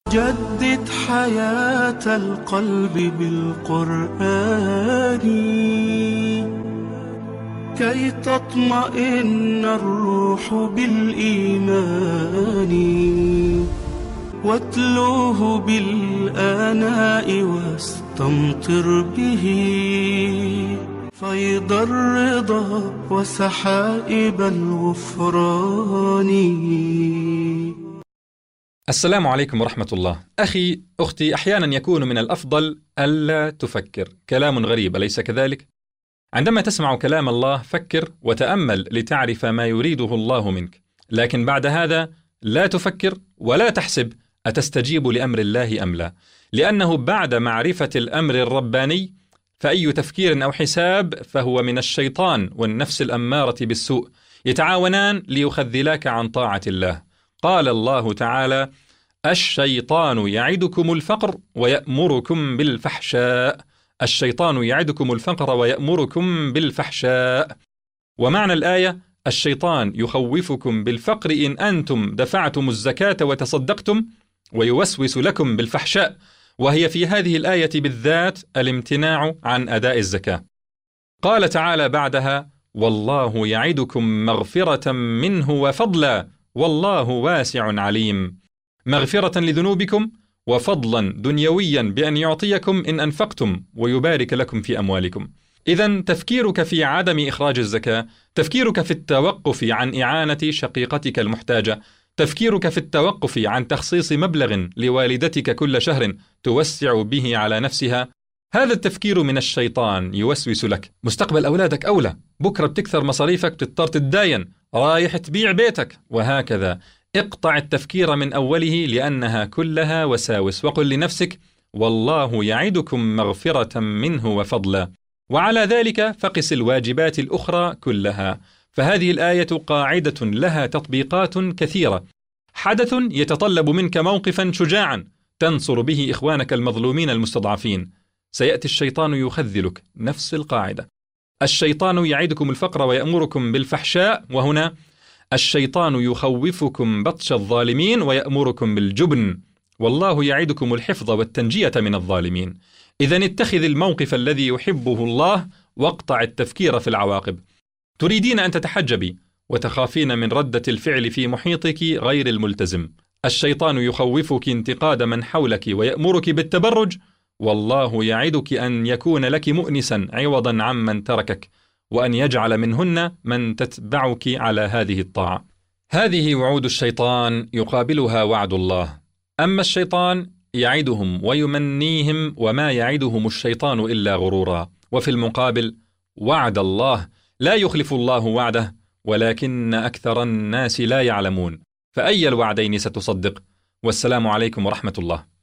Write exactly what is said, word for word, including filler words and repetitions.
جدد حياة القلب بالقرآن كي تطمئن الروح بالإيمان، واتلوه بالآناء واستمطر به فيض الرضا وسحائب الغفران. السلام عليكم ورحمة الله. أخي أختي، أحيانا يكون من الأفضل ألا تفكر. كلام غريب أليس كذلك؟ عندما تسمع كلام الله فكر وتأمل لتعرف ما يريده الله منك، لكن بعد هذا لا تفكر ولا تحسب أتستجيب لأمر الله أم لا، لأنه بعد معرفة الأمر الرباني فأي تفكير أو حساب فهو من الشيطان والنفس الأمارة بالسوء، يتعاونان ليخذلاك عن طاعة الله. قال الله تعالى: الشيطان يعدكم الفقر ويأمركم بالفحشاء. الشيطان يعدكم الفقر ويأمركم بالفحشاء. ومعنى الآية: الشيطان يخوفكم بالفقر إن أنتم دفعتم الزكاة وتصدقتم، ويوسوس لكم بالفحشاء، وهي في هذه الآية بالذات الامتناع عن أداء الزكاة. قال تعالى بعدها: والله يعدكم مغفرة منه وفضلا والله واسع عليم. مغفرة لذنوبكم وفضلا دنيويا بأن يعطيكم إن أنفقتم ويبارك لكم في أموالكم. إذن تفكيرك في عدم إخراج الزكاة، تفكيرك في التوقف عن إعانة شقيقتك المحتاجة، تفكيرك في التوقف عن تخصيص مبلغ لوالدتك كل شهر توسع به على نفسها، هذا التفكير من الشيطان يوسوس لك. مستقبل أولادك أولى، بكرة بتكثر مصاريفك بتضطر تتداين، رايح تبيع بيتك، وهكذا. اقطع التفكير من أوله لأنها كلها وساوس، وقل لنفسك: والله يعدكم مغفرة منه وفضلا، وعلى ذلك فقس الواجبات الأخرى كلها. فهذه الآية قاعدة لها تطبيقات كثيرة. حدث يتطلب منك موقفا شجاعا تنصر به إخوانك المظلومين المستضعفين، سيأتي الشيطان يخذلك. نفس القاعدة: الشيطان يعدكم الفقر ويأمركم بالفحشاء، وهنا الشيطان يخوفكم بطش الظالمين ويأمركم بالجبن، والله يعدكم الحفظ والتنجية من الظالمين. إذن اتخذ الموقف الذي يحبه الله واقطع التفكير في العواقب. تريدين أن تتحجبي وتخافين من ردة الفعل في محيطك غير الملتزم. الشيطان يخوفك انتقاد من حولك ويأمرك بالتبرج، والله يعدك أن يكون لك مؤنسا عوضا عمن تركك، وأن يجعل منهن من تتبعك على هذه الطاعة. هذه وعود الشيطان يقابلها وعد الله. أما الشيطان يعدهم ويمنيهم، وما يعدهم الشيطان إلا غرورا. وفي المقابل وعد الله لا يخلف الله وعده، ولكن أكثر الناس لا يعلمون. فأي الوعدين ستصدق؟ والسلام عليكم ورحمة الله.